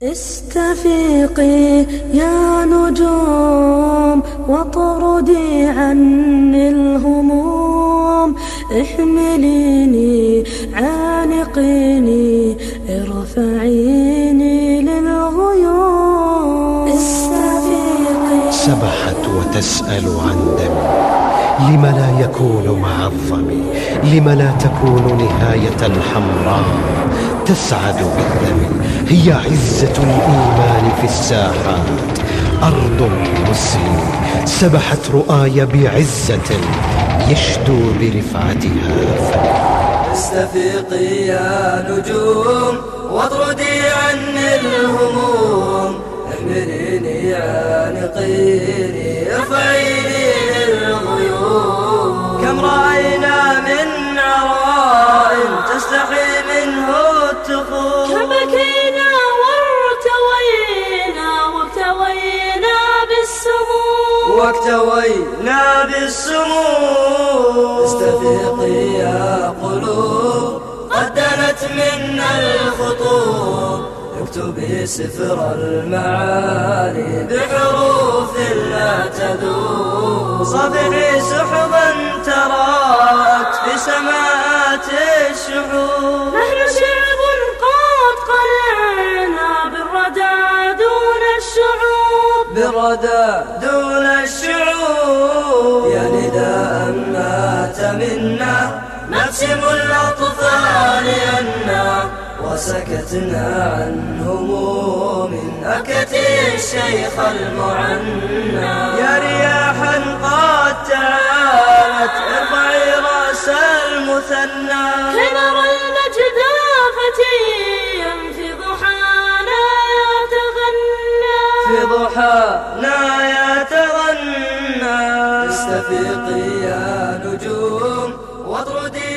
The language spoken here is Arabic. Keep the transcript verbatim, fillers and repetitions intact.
استفيقي يا نجوم واطردي عني الهموم، احمليني عانقيني ارفعيني للغيوم. استفيقي سبحت وتسأل عن دمي، لم لا يكون مع الظمي، لم لا تكون نهاية الحمراء تسعد بالدم. هي عزة الإيمان في الساحات، أرض المسلم سبحت رؤاي بعزة يشدو برفعتها فم. استفيقي يا نجوم واطردي عني الهموم، احمليني عانقيني ارفعيني للغيوم. كم رأينا من عراء تستحي منه التخوم، كم بكينا وارتوينا واكتوينا بالسموم واكتوينا بالسموم. استفيقي يا قلوب قد دنت منا الخطوب، اكتبي سفر المعاني بحروف لا تذوب. صافحي سحبا تراءت في سماءات الشحوب، نحن شعب قد قلعنا بالردى دون الشعوب، بالردى دون الشعوب. يا نداء مات منا نقسم الأطفال أنا، وسكتنا عن هموم أكتي الشيخ المعنى. يا رياحا قد تعالت ارفعي رأس المثنى، كي نرى المجد فتيا في ضحانا يتغنى، في ضحانا يتغنى. استفيقي يا نجوم واطردي